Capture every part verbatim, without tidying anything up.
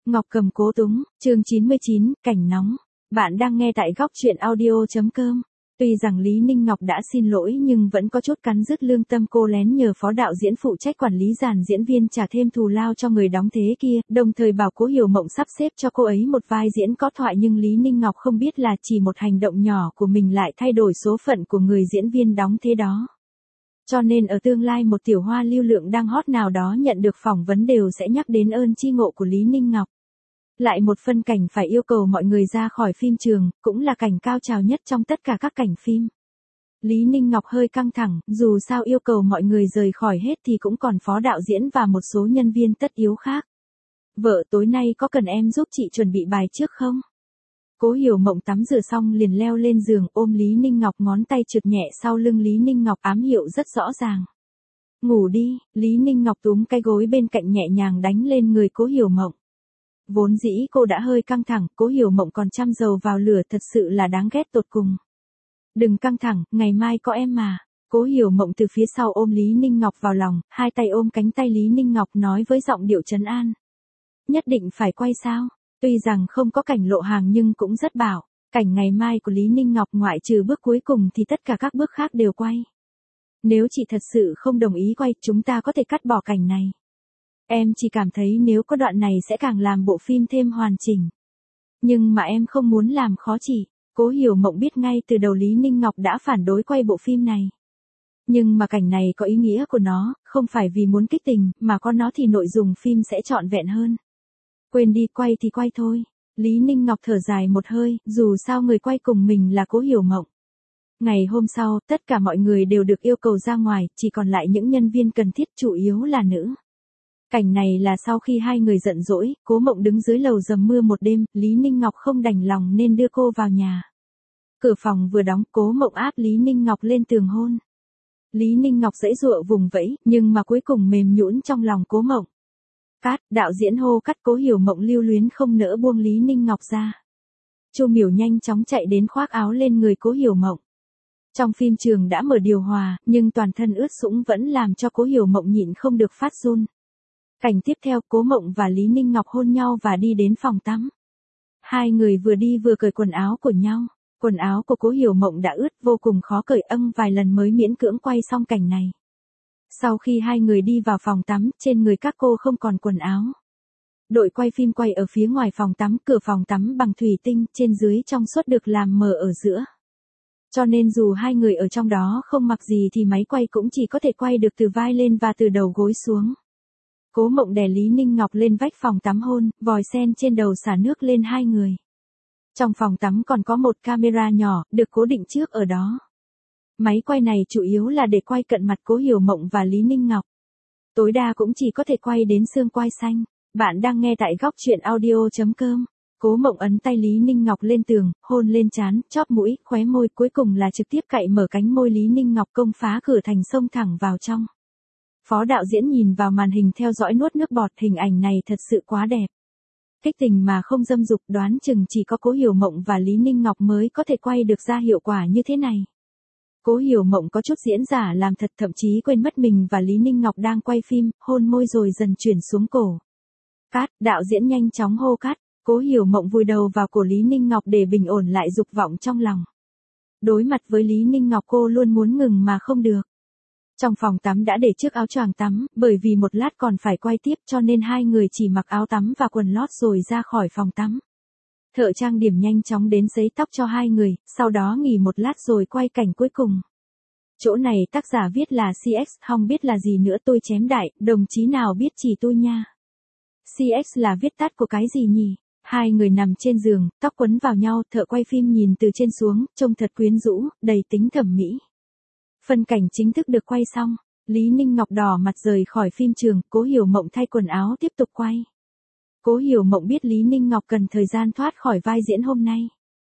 Ngọc Cầm Cố Túng, chương chín mươi chín, Cảnh Nóng. Bạn đang nghe tại góc truyện audio chấm com. Tuy rằng Lý Ninh Ngọc đã xin lỗi nhưng vẫn có chút cắn rứt lương tâm, cô lén nhờ phó đạo diễn phụ trách quản lý dàn diễn viên trả thêm thù lao cho người đóng thế kia, đồng thời bảo Cố Hiểu Mộng sắp xếp cho cô ấy một vai diễn có thoại, nhưng Lý Ninh Ngọc không biết là chỉ một hành động nhỏ của mình lại thay đổi số phận của người diễn viên đóng thế đó. Cho nên ở tương lai một tiểu hoa lưu lượng đang hot nào đó nhận được phỏng vấn đều sẽ nhắc đến ơn tri ngộ của Lý Ninh Ngọc. Lại một phân cảnh phải yêu cầu mọi người ra khỏi phim trường, cũng là cảnh cao trào nhất trong tất cả các cảnh phim. Lý Ninh Ngọc hơi căng thẳng, dù sao yêu cầu mọi người rời khỏi hết thì cũng còn phó đạo diễn và một số nhân viên tất yếu khác. Vợ, tối nay có cần em giúp chị chuẩn bị bài trước không? Cố Hiểu Mộng tắm rửa xong liền leo lên giường ôm Lý Ninh Ngọc, ngón tay trượt nhẹ sau lưng Lý Ninh Ngọc, ám hiệu rất rõ ràng. Ngủ đi, Lý Ninh Ngọc túm cái gối bên cạnh nhẹ nhàng đánh lên người Cố Hiểu Mộng. Vốn dĩ cô đã hơi căng thẳng, Cố Hiểu Mộng còn chăm dầu vào lửa, thật sự là đáng ghét tột cùng. Đừng căng thẳng, ngày mai có em mà. Cố Hiểu Mộng từ phía sau ôm Lý Ninh Ngọc vào lòng, hai tay ôm cánh tay Lý Ninh Ngọc nói với giọng điệu trấn an. Nhất định phải quay sao? Tuy rằng không có cảnh lộ hàng nhưng cũng rất bảo. Cảnh ngày mai của Lý Ninh Ngọc ngoại trừ bước cuối cùng thì tất cả các bước khác đều quay. Nếu chị thật sự không đồng ý quay, chúng ta có thể cắt bỏ cảnh này. Em chỉ cảm thấy nếu có đoạn này sẽ càng làm bộ phim thêm hoàn chỉnh. Nhưng mà em không muốn làm khó chị. Cố Hiểu Mộng biết ngay từ đầu Lý Ninh Ngọc đã phản đối quay bộ phim này. Nhưng mà cảnh này có ý nghĩa của nó, không phải vì muốn kích tình, mà có nó thì nội dung phim sẽ trọn vẹn hơn. Quên đi, quay thì quay thôi. Lý Ninh Ngọc thở dài một hơi, dù sao người quay cùng mình là Cố Hiểu Mộng. Ngày hôm sau, tất cả mọi người đều được yêu cầu ra ngoài, chỉ còn lại những nhân viên cần thiết, chủ yếu là nữ. Cảnh này là sau khi hai người giận dỗi, Cố Mộng đứng dưới lầu dầm mưa một đêm, Lý Ninh Ngọc không đành lòng nên đưa cô vào nhà. Cửa phòng vừa đóng, Cố Mộng áp Lý Ninh Ngọc lên tường hôn. Lý Ninh Ngọc giãy giụa vùng vẫy, nhưng mà cuối cùng mềm nhũn trong lòng Cố Mộng. Cát, đạo diễn hô cắt. Cố Hiểu Mộng lưu luyến không nỡ buông Lý Ninh Ngọc ra. Chu Miểu nhanh chóng chạy đến khoác áo lên người Cố Hiểu Mộng. Trong phim trường đã mở điều hòa, nhưng toàn thân ướt sũng vẫn làm cho Cố Hiểu Mộng nhịn không được phát run. Cảnh tiếp theo, Cố Mộng và Lý Ninh Ngọc hôn nhau và đi đến phòng tắm. Hai người vừa đi vừa cởi quần áo của nhau. Quần áo của Cố Hiểu Mộng đã ướt vô cùng khó cởi, âng vài lần mới miễn cưỡng quay xong cảnh này. Sau khi hai người đi vào phòng tắm, trên người các cô không còn quần áo. Đội quay phim quay ở phía ngoài phòng tắm, cửa phòng tắm bằng thủy tinh, trên dưới trong suốt được làm mờ ở giữa. Cho nên dù hai người ở trong đó không mặc gì thì máy quay cũng chỉ có thể quay được từ vai lên và từ đầu gối xuống. Cố Mộng đè Lý Ninh Ngọc lên vách phòng tắm hôn, vòi sen trên đầu xả nước lên hai người. Trong phòng tắm còn có một camera nhỏ, được cố định trước ở đó. Máy quay này chủ yếu là để quay cận mặt Cố Hiểu Mộng và Lý Ninh Ngọc. Tối đa cũng chỉ có thể quay đến xương quai xanh. Bạn đang nghe tại góc truyện audio chấm com. Cố Mộng ấn tay Lý Ninh Ngọc lên tường, hôn lên trán, chóp mũi, khóe môi, cuối cùng là trực tiếp cạy mở cánh môi Lý Ninh Ngọc, công phá cửa thành xông thẳng vào trong. Phó đạo diễn nhìn vào màn hình theo dõi nuốt nước bọt, hình ảnh này thật sự quá đẹp. Kích tình mà không dâm dục, đoán chừng chỉ có Cố Hiểu Mộng và Lý Ninh Ngọc mới có thể quay được ra hiệu quả như thế này. Cố Hiểu Mộng có chút diễn giả làm thật, thậm chí quên mất mình và Lý Ninh Ngọc đang quay phim, hôn môi rồi dần chuyển xuống cổ. Cát, đạo diễn nhanh chóng hô cát. Cố Hiểu Mộng vùi đầu vào cổ Lý Ninh Ngọc để bình ổn lại dục vọng trong lòng. Đối mặt với Lý Ninh Ngọc cô luôn muốn ngừng mà không được. Trong phòng tắm đã để chiếc áo choàng tắm, bởi vì một lát còn phải quay tiếp cho nên hai người chỉ mặc áo tắm và quần lót rồi ra khỏi phòng tắm. Thợ trang điểm nhanh chóng đến sấy tóc cho hai người, sau đó nghỉ một lát rồi quay cảnh cuối cùng. Chỗ này tác giả viết là xê ích, không biết là gì nữa, tôi chém đại, đồng chí nào biết chỉ tôi nha. xê ích là viết tắt của cái gì nhỉ? Hai người nằm trên giường, tóc quấn vào nhau, thợ quay phim nhìn từ trên xuống, trông thật quyến rũ, đầy tính thẩm mỹ. Phân cảnh chính thức được quay xong, Lý Ninh Ngọc đỏ mặt rời khỏi phim trường, Cố Hiểu Mộng thay quần áo tiếp tục quay. Cố Hiểu Mộng biết Lý Ninh Ngọc cần thời gian thoát khỏi vai diễn hôm nay.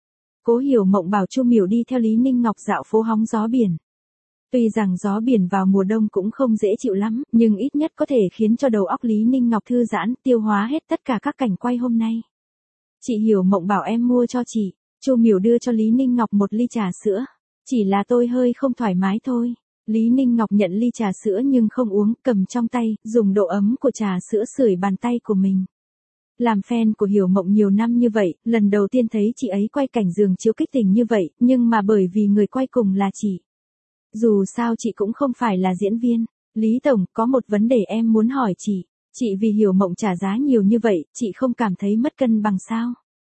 Cố Hiểu Mộng bảo Chu Miểu đi theo Lý Ninh Ngọc dạo phố hóng gió biển. Tuy rằng gió biển vào mùa đông cũng không dễ chịu lắm, nhưng ít nhất có thể khiến cho đầu óc Lý Ninh Ngọc thư giãn, tiêu hóa hết tất cả các cảnh quay hôm nay. Chị Hiểu Mộng bảo em mua cho chị. Chu Miểu đưa cho Lý Ninh Ngọc một ly trà sữa. Chỉ là tôi hơi không thoải mái thôi. Lý Ninh Ngọc nhận ly trà sữa nhưng không uống, cầm trong tay, dùng độ ấm của trà sữa sưởi bàn tay của mình. Làm fan của Hiểu Mộng nhiều năm như vậy, lần đầu tiên thấy chị ấy quay cảnh giường chiếu kích tình như vậy, nhưng mà bởi vì người quay cùng là chị. Dù sao chị cũng không phải là diễn viên. Lý Tổng, có một vấn đề em muốn hỏi chị. Chị vì Hiểu Mộng trả giá nhiều như vậy, chị không cảm thấy mất cân bằng sao?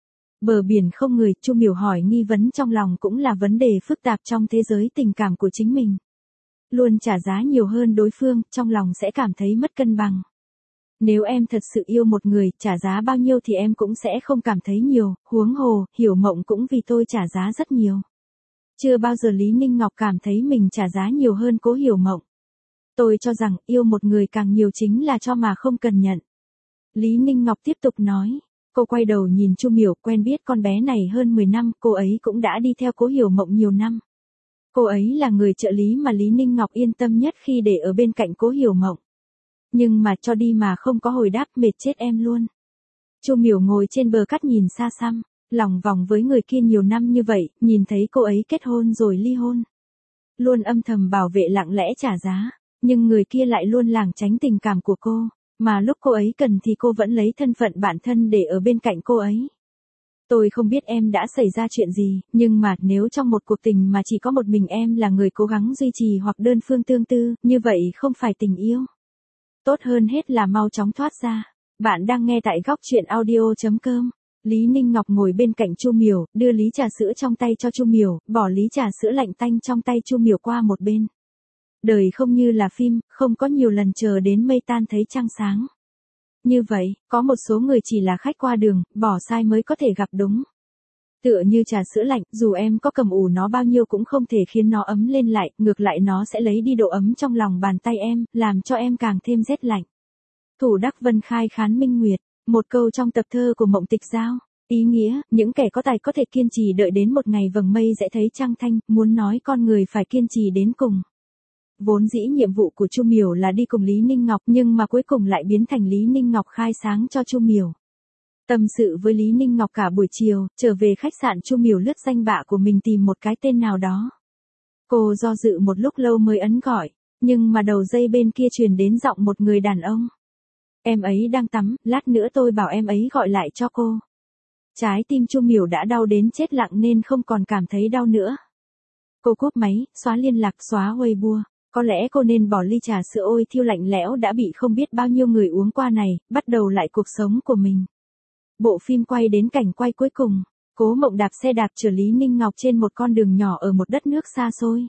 Bờ biển không người, Chu Miểu hỏi nghi vấn trong lòng cũng là vấn đề phức tạp trong thế giới tình cảm của chính mình. Luôn trả giá nhiều hơn đối phương, trong lòng sẽ cảm thấy mất cân bằng. Nếu em thật sự yêu một người, trả giá bao nhiêu thì em cũng sẽ không cảm thấy nhiều, huống hồ, Hiểu Mộng cũng vì tôi trả giá rất nhiều. Chưa bao giờ Lý Ninh Ngọc cảm thấy mình trả giá nhiều hơn Cố Hiểu Mộng. Tôi cho rằng, yêu một người càng nhiều chính là cho mà không cần nhận. Lý Ninh Ngọc tiếp tục nói. Cô quay đầu nhìn Chu Miểu, quen biết con bé này hơn mười năm, cô ấy cũng đã đi theo Cố Hiểu Mộng nhiều năm. Cô ấy là người trợ lý mà Lý Ninh Ngọc yên tâm nhất khi để ở bên cạnh Cố Hiểu Mộng. Nhưng mà cho đi mà không có hồi đáp, mệt chết em luôn. Chu Miểu ngồi trên bờ cát nhìn xa xăm, lòng vòng với người kia nhiều năm như vậy, nhìn thấy cô ấy kết hôn rồi ly hôn. Luôn âm thầm bảo vệ lặng lẽ trả giá, nhưng người kia lại luôn lảng tránh tình cảm của cô, mà lúc cô ấy cần thì cô vẫn lấy thân phận bản thân để ở bên cạnh cô ấy. Tôi không biết em đã xảy ra chuyện gì, nhưng mà nếu trong một cuộc tình mà chỉ có một mình em là người cố gắng duy trì hoặc đơn phương tương tư, như vậy không phải tình yêu. Tốt hơn hết là mau chóng thoát ra. Bạn đang nghe tại góc truyện audio chấm com. Lý Ninh Ngọc ngồi bên cạnh Chu Miểu, đưa ly trà sữa trong tay cho Chu Miểu, bỏ ly trà sữa lạnh tanh trong tay Chu Miểu qua một bên. Đời không như là phim, không có nhiều lần chờ đến mây tan thấy trăng sáng. Như vậy, có một số người chỉ là khách qua đường, bỏ sai mới có thể gặp đúng. Tựa như trà sữa lạnh, dù em có cầm ủ nó bao nhiêu cũng không thể khiến nó ấm lên lại, ngược lại nó sẽ lấy đi độ ấm trong lòng bàn tay em, làm cho em càng thêm rét lạnh. Thủ Đắc Vân khai khán minh nguyệt, một câu trong tập thơ của Mộng Tịch Giao. Ý nghĩa, những kẻ có tài có thể kiên trì đợi đến một ngày vầng mây sẽ thấy trăng thanh, muốn nói con người phải kiên trì đến cùng. Vốn dĩ nhiệm vụ của Chu Miểu là đi cùng Lý Ninh Ngọc, nhưng mà cuối cùng lại biến thành Lý Ninh Ngọc khai sáng cho Chu Miểu. Tâm sự với Lý Ninh Ngọc cả buổi chiều, trở về khách sạn Chu Miểu lướt danh bạ của mình tìm một cái tên nào đó. Cô do dự một lúc lâu mới ấn gọi, nhưng mà đầu dây bên kia truyền đến giọng một người đàn ông. Em ấy đang tắm, lát nữa tôi bảo em ấy gọi lại cho cô. Trái tim Chu Miểu đã đau đến chết lặng nên không còn cảm thấy đau nữa. Cô cúp máy, xóa liên lạc, xóa Weibo. Có lẽ cô nên bỏ ly trà sữa ôi thiêu lạnh lẽo đã bị không biết bao nhiêu người uống qua này, bắt đầu lại cuộc sống của mình. Bộ phim quay đến cảnh quay cuối cùng, Cố Mộng đạp xe đạp chở Lý Ninh Ngọc trên một con đường nhỏ ở một đất nước xa xôi.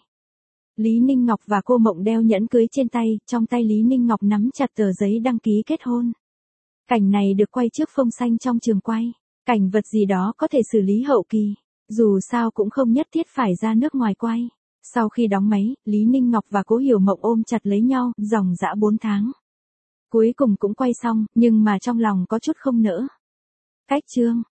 Lý Ninh Ngọc và cô Mộng đeo nhẫn cưới trên tay, trong tay Lý Ninh Ngọc nắm chặt tờ giấy đăng ký kết hôn. Cảnh này được quay trước phông xanh trong trường quay, cảnh vật gì đó có thể xử lý hậu kỳ, dù sao cũng không nhất thiết phải ra nước ngoài quay. Sau khi đóng máy, Lý Ninh Ngọc và Cố Hiểu Mộng ôm chặt lấy nhau, dòng dã bốn tháng. Cuối cùng cũng quay xong, nhưng mà trong lòng có chút không nỡ. Cách chương